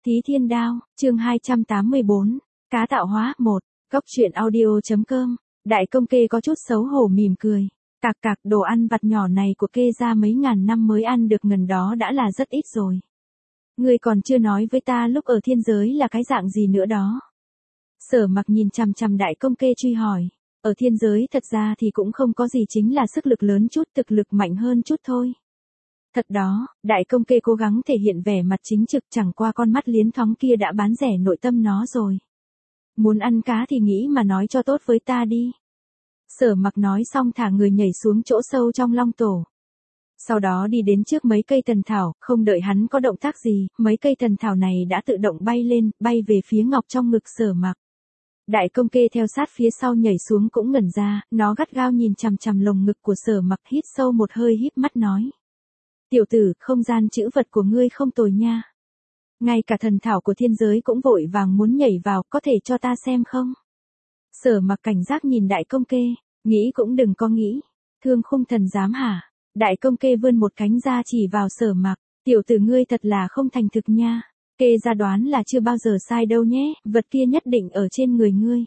Thí Thiên Đao, chương 284, Cá tạo hóa 1, Cóc truyện audio.com, Đại công kê có chút xấu hổ mỉm cười. Cạc cạc, đồ ăn vặt nhỏ này của kê ra mấy ngàn năm mới ăn được ngần đó đã là rất ít rồi. Ngươi còn chưa nói với ta lúc ở thiên giới là cái dạng gì nữa đó. Sở Mặc nhìn chằm chằm đại công kê truy hỏi. Ở thiên giới thật ra thì cũng không có gì, chính là sức lực lớn chút, thực lực mạnh hơn chút thôi. Thật đó, đại công kê cố gắng thể hiện vẻ mặt chính trực, chẳng qua con mắt liến thoáng kia đã bán rẻ nội tâm nó rồi. Muốn ăn cá thì nghĩ mà nói cho tốt với ta đi. Sở Mặc nói xong thả người nhảy xuống chỗ sâu trong long tổ. Sau đó đi đến trước mấy cây thần thảo, không đợi hắn có động tác gì, mấy cây thần thảo này đã tự động bay lên, bay về phía ngọc trong ngực Sở Mặc. Đại công kê theo sát phía sau nhảy xuống cũng ngẩn ra, nó gắt gao nhìn chằm chằm lồng ngực của Sở Mặc, hít sâu một hơi híp mắt nói. Tiểu tử, không gian trữ vật của ngươi không tồi nha. Ngay cả thần thảo của thiên giới cũng vội vàng muốn nhảy vào, có thể cho ta xem không? Sở Mặc cảnh giác nhìn đại công kê, nghĩ cũng đừng có nghĩ. Thương Khung Thần dám hả? Đại công kê vươn một cánh ra chỉ vào Sở Mặc, tiểu tử ngươi thật là không thành thực nha. Kê ra đoán là chưa bao giờ sai đâu nhé, vật kia nhất định ở trên người ngươi.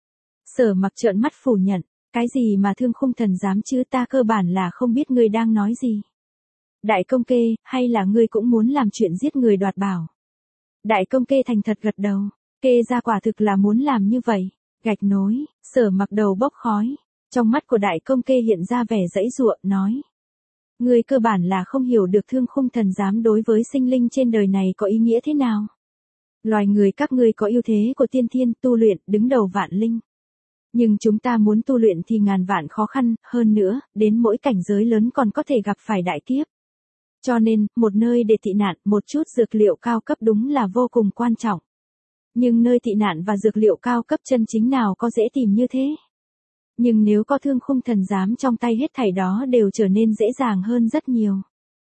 Sở Mặc trợn mắt phủ nhận, cái gì mà Thương Khung Thần dám chứ, ta cơ bản là không biết ngươi đang nói gì. Đại công kê, hay là ngươi cũng muốn làm chuyện giết người đoạt bảo? Đại công kê thành thật gật đầu, kê ra quả thực là muốn làm như vậy. Gạch nối, Sở Mặc đầu bốc khói, trong mắt của đại công kê hiện ra vẻ giãy giụa, nói. Ngươi cơ bản là không hiểu được Thương Khung Thần dám đối với sinh linh trên đời này có ý nghĩa thế nào. Loài người các ngươi có ưu thế của tiên thiên, tu luyện, đứng đầu vạn linh. Nhưng chúng ta muốn tu luyện thì ngàn vạn khó khăn, hơn nữa, đến mỗi cảnh giới lớn còn có thể gặp phải đại kiếp. Cho nên, một nơi để tị nạn, một chút dược liệu cao cấp đúng là vô cùng quan trọng. Nhưng nơi tị nạn và dược liệu cao cấp chân chính nào có dễ tìm như thế. Nhưng nếu có Thương Khung Thần dám trong tay, hết thảy đó đều trở nên dễ dàng hơn rất nhiều.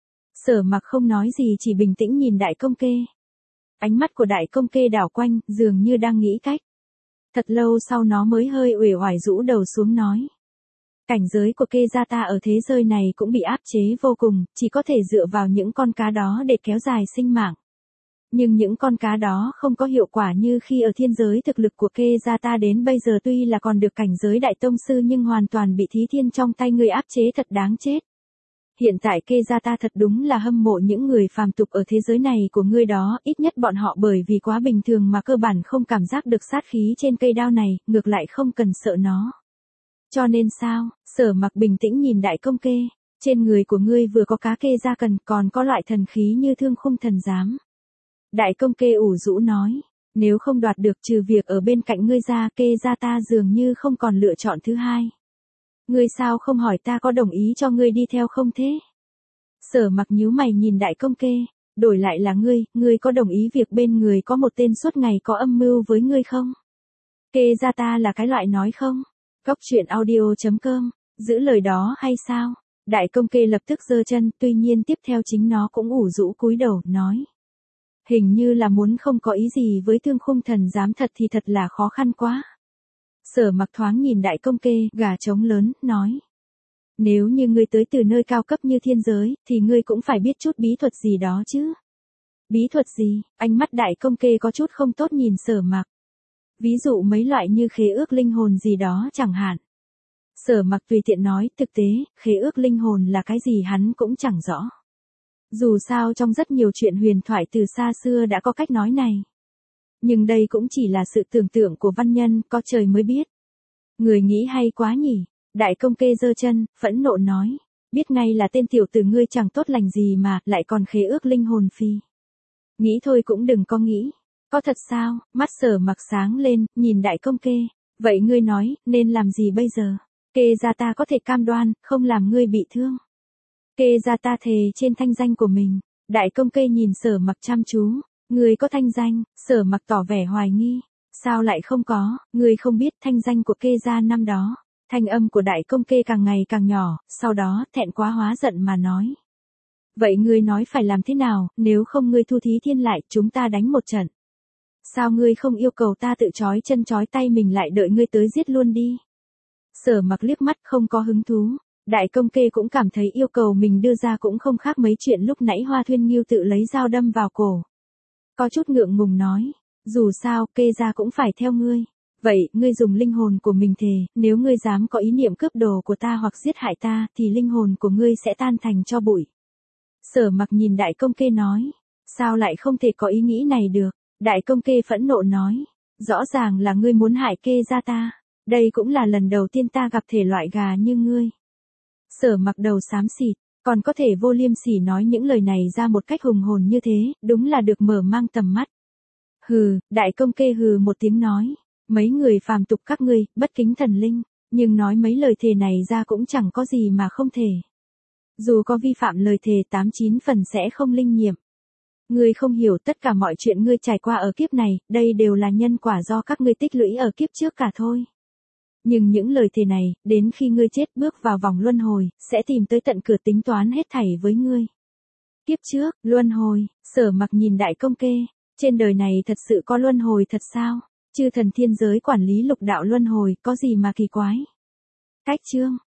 Sở Mặc không nói gì, chỉ bình tĩnh nhìn đại công kê. Ánh mắt của đại công kê đảo quanh, dường như đang nghĩ cách. Thật lâu sau nó mới hơi uể oải rũ đầu xuống nói. Cảnh giới của kê gia ta ở thế giới này cũng bị áp chế vô cùng, chỉ có thể dựa vào những con cá đó để kéo dài sinh mạng. Nhưng những con cá đó không có hiệu quả như khi ở thiên giới, thực lực của kê gia ta đến bây giờ tuy là còn được cảnh giới đại tông sư nhưng hoàn toàn bị Thí Thiên trong tay ngươi áp chế, thật đáng chết. Hiện tại kê gia ta thật đúng là hâm mộ những người phàm tục ở thế giới này của ngươi đó, ít nhất bọn họ bởi vì quá bình thường mà cơ bản không cảm giác được sát khí trên cây đao này, ngược lại không cần sợ nó. Cho nên sao? Sở Mặc bình tĩnh nhìn đại công kê, trên người của ngươi vừa có cá kê gia cần, còn có loại thần khí như Thương Khung Thần dám. Đại công kê ủ rũ nói, nếu không đoạt được trừ việc ở bên cạnh ngươi ra, kê gia ta dường như không còn lựa chọn thứ hai. Ngươi sao không hỏi ta có đồng ý cho ngươi đi theo không thế? Sở Mặc nhíu mày nhìn đại công kê, đổi lại là ngươi có đồng ý việc bên người có một tên suốt ngày có âm mưu với ngươi không? Kê gia ta là cái loại nói không? Cóc truyện audio.com, giữ lời đó hay sao? Đại công kê lập tức giơ chân, tuy nhiên tiếp theo chính nó cũng ủ rũ cúi đầu, nói. Hình như là muốn không có ý gì với Thương Khung Thần dám, thật thì thật là khó khăn quá. Sở Mặc thoáng nhìn đại công kê, gà trống lớn, nói. Nếu như ngươi tới từ nơi cao cấp như thiên giới, thì ngươi cũng phải biết chút bí thuật gì đó chứ. Bí thuật gì? Ánh mắt đại công kê có chút không tốt nhìn Sở Mặc. Ví dụ mấy loại như khế ước linh hồn gì đó chẳng hạn. Sở Mặc tùy tiện nói, thực tế, khế ước linh hồn là cái gì hắn cũng chẳng rõ. Dù sao trong rất nhiều chuyện huyền thoại từ xa xưa đã có cách nói này. Nhưng đây cũng chỉ là sự tưởng tượng của văn nhân, có trời mới biết. Người nghĩ hay quá nhỉ. Đại công kê giơ chân, phẫn nộ nói. Biết ngay là tên tiểu tử ngươi chẳng tốt lành gì mà, lại còn khế ước linh hồn phi. Nghĩ thôi cũng đừng có nghĩ. Có thật sao? Mắt Sở Mặc sáng lên, nhìn đại công kê. Vậy ngươi nói, nên làm gì bây giờ? Kê gia ta có thể cam đoan, không làm ngươi bị thương. Kê gia ta thề trên thanh danh của mình. Đại công kê nhìn Sở Mặc chăm chú. Ngươi có thanh danh? Sở Mặc tỏ vẻ hoài nghi. Sao lại không có? Ngươi không biết thanh danh của kê gia năm đó. Thanh âm của đại công kê càng ngày càng nhỏ, sau đó thẹn quá hóa giận mà nói. Vậy ngươi nói phải làm thế nào, nếu không ngươi thu Thí Thiên lại, chúng ta đánh một trận. Sao ngươi không yêu cầu ta tự trói chân trói tay mình lại đợi ngươi tới giết luôn đi? Sở Mặc liếc mắt không có hứng thú. Đại công kê cũng cảm thấy yêu cầu mình đưa ra cũng không khác mấy chuyện lúc nãy Hoa Thuyên Nghiêu tự lấy dao đâm vào cổ. có chút ngượng ngùng nói, dù sao, kê gia cũng phải theo ngươi. Vậy, ngươi dùng linh hồn của mình thề, nếu ngươi dám có ý niệm cướp đồ của ta hoặc giết hại ta, thì linh hồn của ngươi sẽ tan thành tro bụi. Sở Mặc nhìn đại công kê nói, sao lại không thể có ý nghĩ này được? Đại công kê phẫn nộ nói, rõ ràng là ngươi muốn hại kê gia ta, đây cũng là lần đầu tiên ta gặp thể loại gà như ngươi. Sở Mặc đầu xám xịt, còn có thể vô liêm sỉ nói những lời này ra một cách hùng hồn như thế, đúng là được mở mang tầm mắt. Hừ, đại công kê hừ một tiếng nói, mấy người phàm tục các ngươi, bất kính thần linh, nhưng nói mấy lời thề này ra cũng chẳng có gì mà không thể. Dù có vi phạm lời thề 89 phần sẽ không linh nghiệm. Ngươi không hiểu tất cả mọi chuyện ngươi trải qua ở kiếp này, đây đều là nhân quả do các ngươi tích lũy ở kiếp trước cả thôi. Nhưng những lời thề này, đến khi ngươi chết bước vào vòng luân hồi, sẽ tìm tới tận cửa tính toán hết thảy với ngươi. Kiếp trước, luân hồi, Sở Mặc nhìn đại công kê, trên đời này thật sự có luân hồi thật sao? Chư thần thiên giới quản lý lục đạo luân hồi, có gì mà kỳ quái? Cách chương